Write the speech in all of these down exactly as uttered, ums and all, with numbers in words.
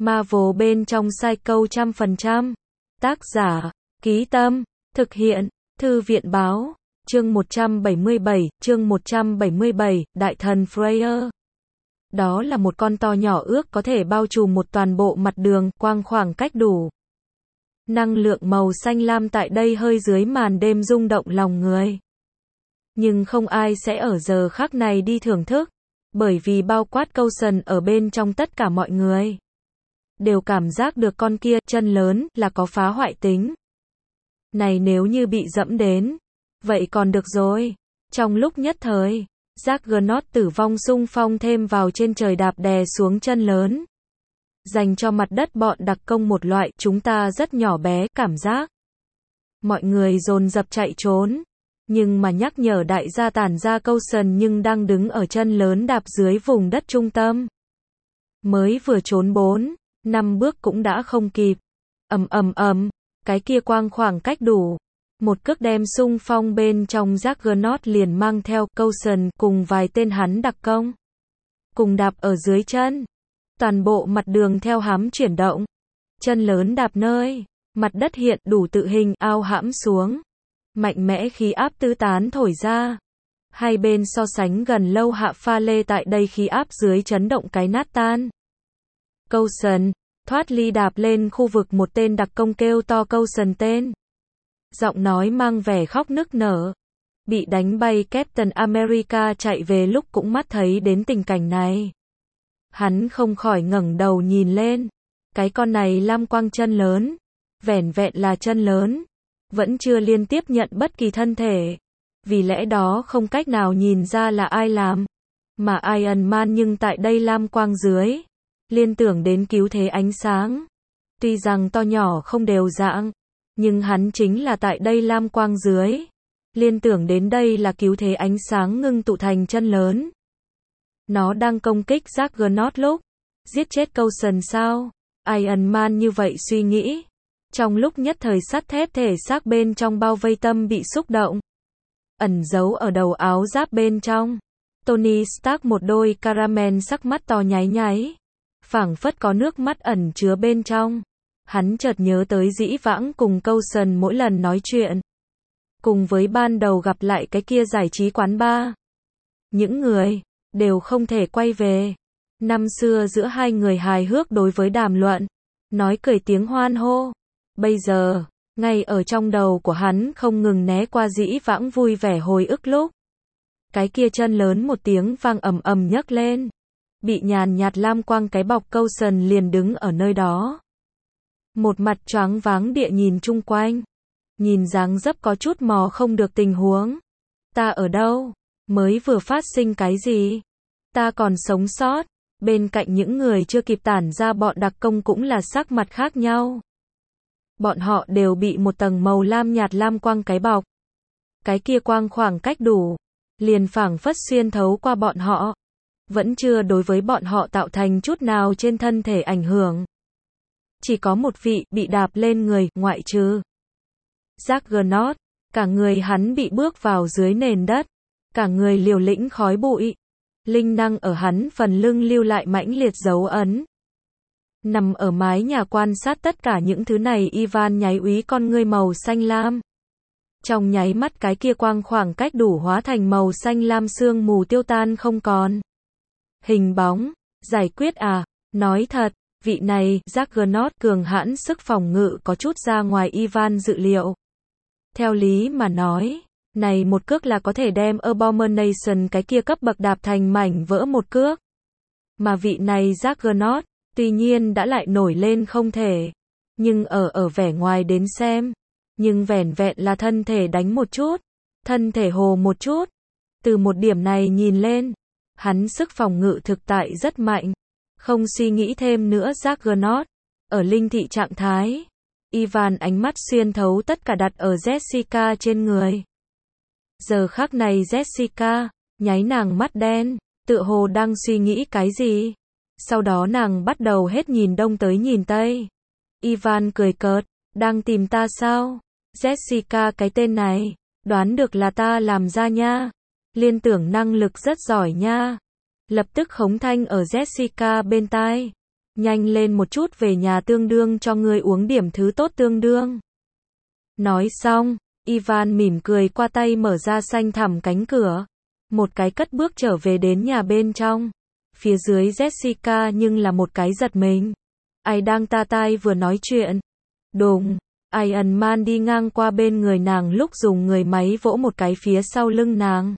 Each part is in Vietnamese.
Marvel bên trong Psycho trăm phần trăm. Tác giả, Ký Tâm, thực hiện, Thư viện Báo, chương một trăm bảy mươi bảy, chương một trăm bảy mươi bảy, Đại thần Freya. Đó là một con to nhỏ ước có thể bao trùm một toàn bộ mặt đường, quang khoảng cách đủ. Năng lượng màu xanh lam tại đây hơi dưới màn đêm rung động lòng người. Nhưng không ai sẽ ở giờ khắc này đi thưởng thức, bởi vì bao quát Coulson ở bên trong tất cả mọi người đều cảm giác được con kia, chân lớn, là có phá hoại tính. Này nếu như bị dẫm đến, vậy còn được rồi. Trong lúc nhất thời, Juggernaut tử vong xung phong thêm vào trên trời đạp đè xuống chân lớn. Dành cho mặt đất bọn đặc công một loại, chúng ta rất nhỏ bé, cảm giác. Mọi người dồn dập chạy trốn. Nhưng mà nhắc nhở đại gia tản ra Coulson nhưng đang đứng ở chân lớn đạp dưới vùng đất trung tâm. Mới vừa trốn bốn, năm bước cũng đã không kịp. Ầm ầm ầm, cái kia quang khoảng cách đủ. Một cước đem xung phong bên trong Juggernaut liền mang theo Coulson cùng vài tên hắn đặc công. Cùng đạp ở dưới chân. Toàn bộ mặt đường theo hám chuyển động. Chân lớn đạp nơi, mặt đất hiện đủ tự hình ao hãm xuống. Mạnh mẽ khí áp tứ tán thổi ra. Hai bên so sánh gần lâu hạ pha lê tại đây khí áp dưới chấn động cái nát tan. Coulson, thoát ly đạp lên khu vực một tên đặc công kêu to Coulson tên. Giọng nói mang vẻ khóc nức nở. Bị đánh bay Captain America chạy về lúc cũng mắt thấy đến tình cảnh này. Hắn không khỏi ngẩng đầu nhìn lên. Cái con này lam quang chân lớn. Vẻn vẹn là chân lớn. Vẫn chưa liên tiếp nhận bất kỳ thân thể. Vì lẽ đó không cách nào nhìn ra là ai làm. Mà Iron Man nhưng tại đây lam quang dưới. Liên tưởng đến cứu thế ánh sáng. Tuy rằng to nhỏ không đều dạng. Nhưng hắn chính là tại đây lam quang dưới. Liên tưởng đến đây là cứu thế ánh sáng ngưng tụ thành chân lớn. Nó đang công kích Juggernaut lúc. Giết chết Coulson sao? Iron Man như vậy suy nghĩ. Trong lúc nhất thời sắt thép thể xác bên trong bao vây tâm bị xúc động. Ẩn giấu ở đầu áo giáp bên trong. Tony Stark một đôi caramel sắc mắt to nháy nháy. Phảng phất có nước mắt ẩn chứa bên trong. Hắn chợt nhớ tới dĩ vãng cùng Coulson mỗi lần nói chuyện. Cùng với ban đầu gặp lại cái kia giải trí quán bar. Những người đều không thể quay về. Năm xưa giữa hai người hài hước đối với đàm luận. Nói cười tiếng hoan hô. Bây giờ, ngay ở trong đầu của hắn không ngừng né qua dĩ vãng vui vẻ hồi ức lúc. Cái kia chân lớn một tiếng vang ầm ầm nhấc lên. Bị nhàn nhạt lam quang cái bọc Coulson liền đứng ở nơi đó. Một mặt choáng váng địa nhìn chung quanh. Nhìn dáng dấp có chút mò không được tình huống. Ta ở đâu? Mới vừa phát sinh cái gì? Ta còn sống sót. Bên cạnh những người chưa kịp tản ra bọn đặc công cũng là sắc mặt khác nhau. Bọn họ đều bị một tầng màu lam nhạt lam quang cái bọc. Cái kia quang khoảng cách đủ. Liền phảng phất xuyên thấu qua bọn họ. Vẫn chưa đối với bọn họ tạo thành chút nào trên thân thể ảnh hưởng. Chỉ có một vị bị đạp lên người, ngoại trừ Juggernaut. Cả người hắn bị bước vào dưới nền đất. Cả người liều lĩnh khói bụi. Linh năng ở hắn phần lưng lưu lại mãnh liệt dấu ấn. Nằm ở mái nhà quan sát tất cả những thứ này Ivan nháy úy con ngươi màu xanh lam. Trong nháy mắt cái kia quang khoảng cách đủ hóa thành màu xanh lam sương mù tiêu tan không còn. Hình bóng, giải quyết à, nói thật, vị này, Juggernaut cường hãn sức phòng ngự có chút ra ngoài Ivan dự liệu. Theo lý mà nói, này một cước là có thể đem Abomination cái kia cấp bậc đạp thành mảnh vỡ một cước. Mà vị này Juggernaut, tuy nhiên đã lại nổi lên không thể. Nhưng ở ở vẻ ngoài đến xem. Nhưng vẻn vẹn là thân thể đánh một chút. Thân thể hồ một chút. Từ một điểm này nhìn lên. Hắn sức phòng ngự thực tại rất mạnh. Không suy nghĩ thêm nữa Juggernaut. Ở linh thị trạng thái. Ivan ánh mắt xuyên thấu tất cả đặt ở Jessica trên người. Giờ khắc này Jessica, nháy nàng mắt đen. Tựa hồ đang suy nghĩ cái gì. Sau đó nàng bắt đầu hết nhìn đông tới nhìn tây. Ivan cười cợt, đang tìm ta sao? Jessica cái tên này, đoán được là ta làm ra nha. Liên tưởng năng lực rất giỏi nha. Lập tức khống thanh ở Jessica bên tai. Nhanh lên một chút về nhà tương đương cho ngươi uống điểm thứ tốt tương đương. Nói xong, Ivan mỉm cười qua tay mở ra xanh thẳm cánh cửa. Một cái cất bước trở về đến nhà bên trong. Phía dưới Jessica nhưng là một cái giật mình. Ai đang ta tai vừa nói chuyện. Đùng, Iron Man đi ngang qua bên người nàng lúc dùng người máy vỗ một cái phía sau lưng nàng.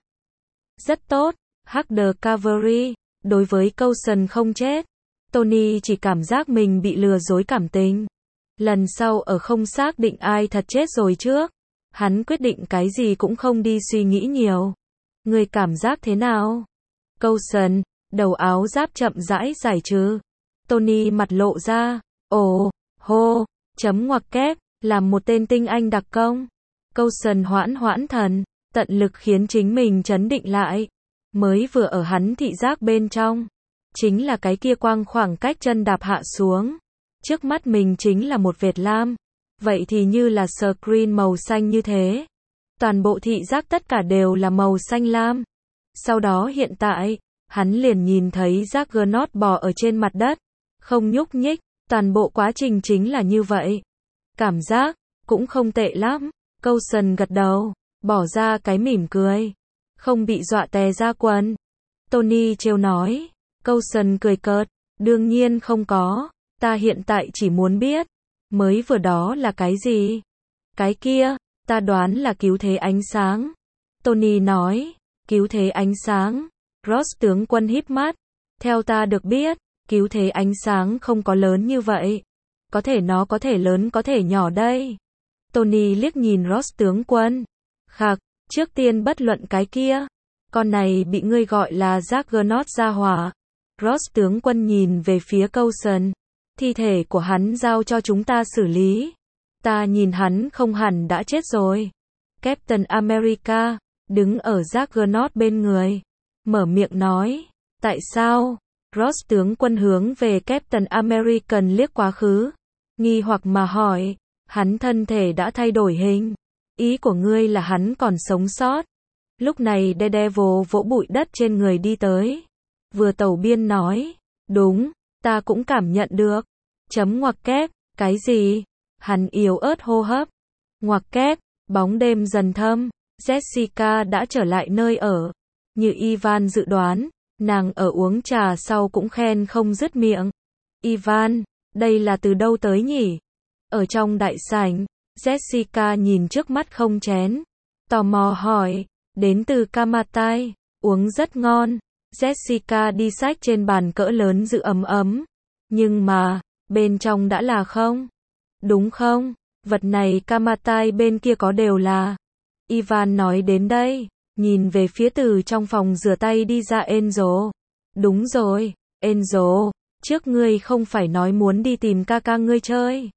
Rất tốt, Hacker Cavalry, đối với Coulson không chết. Tony chỉ cảm giác mình bị lừa dối cảm tình. Lần sau ở không xác định ai thật chết rồi trước. Hắn quyết định cái gì cũng không đi suy nghĩ nhiều. Người cảm giác thế nào? Coulson, đầu áo giáp chậm rãi giải trừ. Tony mặt lộ ra. Ồ, hô, chấm ngoặc kép, làm một tên tinh anh đặc công. Coulson hoãn hoãn thần, tận lực khiến chính mình trấn định lại. Mới vừa ở hắn thị giác bên trong. Chính là cái kia quang khoảng cách chân đạp hạ xuống. Trước mắt mình chính là một vệt lam. Vậy thì như là screen màu xanh như thế. Toàn bộ thị giác tất cả đều là màu xanh lam. Sau đó hiện tại, hắn liền nhìn thấy Juggernaut bò ở trên mặt đất. Không nhúc nhích, toàn bộ quá trình chính là như vậy. Cảm giác, cũng không tệ lắm. Coulson gật đầu, bỏ ra cái mỉm cười. Không bị dọa tè ra quần. Tony trêu nói. Coulson cười cợt. Đương nhiên không có. Ta hiện tại chỉ muốn biết. Mới vừa đó là cái gì? Cái kia, ta đoán là cứu thế ánh sáng. Tony nói. Cứu thế ánh sáng. Ross tướng quân híp mắt. Theo ta được biết, cứu thế ánh sáng không có lớn như vậy. Có thể nó có thể lớn có thể nhỏ đây. Tony liếc nhìn Ross tướng quân. Khạc, trước tiên bất luận cái kia. Con này bị ngươi gọi là Juggernaut ra hỏa. Ross tướng quân nhìn về phía Coulson. Thi thể của hắn giao cho chúng ta xử lý. Ta nhìn hắn không hẳn đã chết rồi. Captain America, đứng ở Juggernaut bên người. Mở miệng nói. Tại sao? Ross tướng quân hướng về Captain American liếc quá khứ. Nghi hoặc mà hỏi. Hắn thân thể đã thay đổi hình. Ý của ngươi là hắn còn sống sót. Lúc này Daredevil vỗ bụi đất trên người đi tới. Vừa tẩu biên nói. Đúng, ta cũng cảm nhận được. Chấm ngoặc kép, cái gì? Hắn yếu ớt hô hấp. Ngoặc kép, bóng đêm dần thâm. Jessica đã trở lại nơi ở. Như Ivan dự đoán, nàng ở uống trà sau cũng khen không dứt miệng. Ivan, đây là từ đâu tới nhỉ? Ở trong đại sảnh, Jessica nhìn trước mắt không chén. Tò mò hỏi, đến từ Kamatai, uống rất ngon. Jessica đi xách trên bàn cỡ lớn giữ ấm ấm. Nhưng mà, bên trong đã là không? Đúng không? Vật này Kamatai bên kia có đều là. Ivan nói đến đây, nhìn về phía từ trong phòng rửa tay đi ra Enzo. Đúng rồi, Enzo, trước ngươi không phải nói muốn đi tìm ca ca ngươi chơi.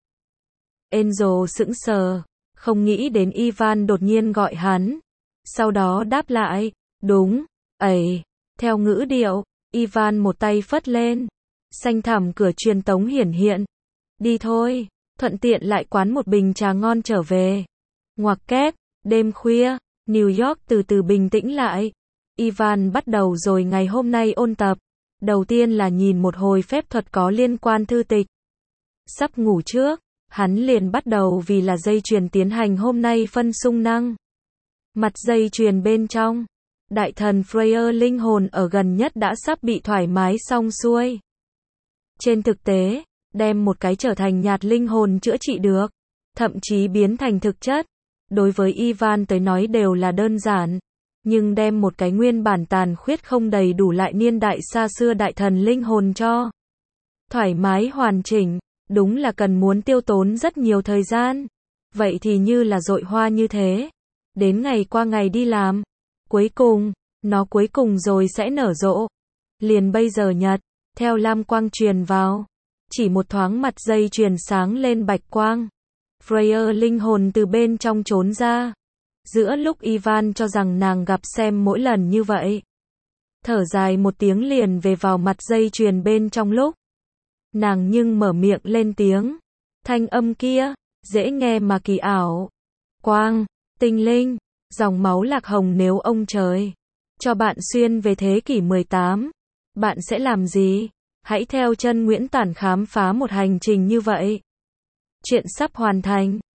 Enzo sững sờ, không nghĩ đến Ivan đột nhiên gọi hắn. Sau đó đáp lại, đúng, ấy, theo ngữ điệu, Ivan một tay phất lên. Xanh thẳm cửa truyền tống hiển hiện. Đi thôi, thuận tiện lại quán một bình trà ngon trở về. Ngoặc kép, đêm khuya, New York từ từ bình tĩnh lại. Ivan bắt đầu rồi ngày hôm nay ôn tập. Đầu tiên là nhìn một hồi phép thuật có liên quan thư tịch. Sắp ngủ trước, hắn liền bắt đầu vì là dây chuyền tiến hành hôm nay phân xung năng. Mặt dây chuyền bên trong, đại thần Freya linh hồn ở gần nhất đã sắp bị thoải mái xong xuôi. Trên thực tế, đem một cái trở thành nhạt linh hồn chữa trị được, thậm chí biến thành thực chất. Đối với Ivan tới nói đều là đơn giản, nhưng đem một cái nguyên bản tàn khuyết không đầy đủ lại niên đại xa xưa đại thần linh hồn cho thoải mái hoàn chỉnh, đúng là cần muốn tiêu tốn rất nhiều thời gian. Vậy thì như là dội hoa như thế, đến ngày qua ngày đi làm, cuối cùng, nó cuối cùng rồi sẽ nở rộ. Liền bây giờ nhật, theo lam quang truyền vào, chỉ một thoáng mặt dây chuyền sáng lên bạch quang. Freya linh hồn từ bên trong trốn ra. Giữa lúc Ivan cho rằng nàng gặp xem mỗi lần như vậy. Thở dài một tiếng liền về vào mặt dây chuyền bên trong lúc. Nàng nhưng mở miệng lên tiếng. Thanh âm kia, dễ nghe mà kỳ ảo. Quang, tinh linh, dòng máu lạc hồng nếu ông trời cho bạn xuyên về thế kỷ mười tám, bạn sẽ làm gì? Hãy theo chân Nguyễn Tản khám phá một hành trình như vậy. Chuyện sắp hoàn thành.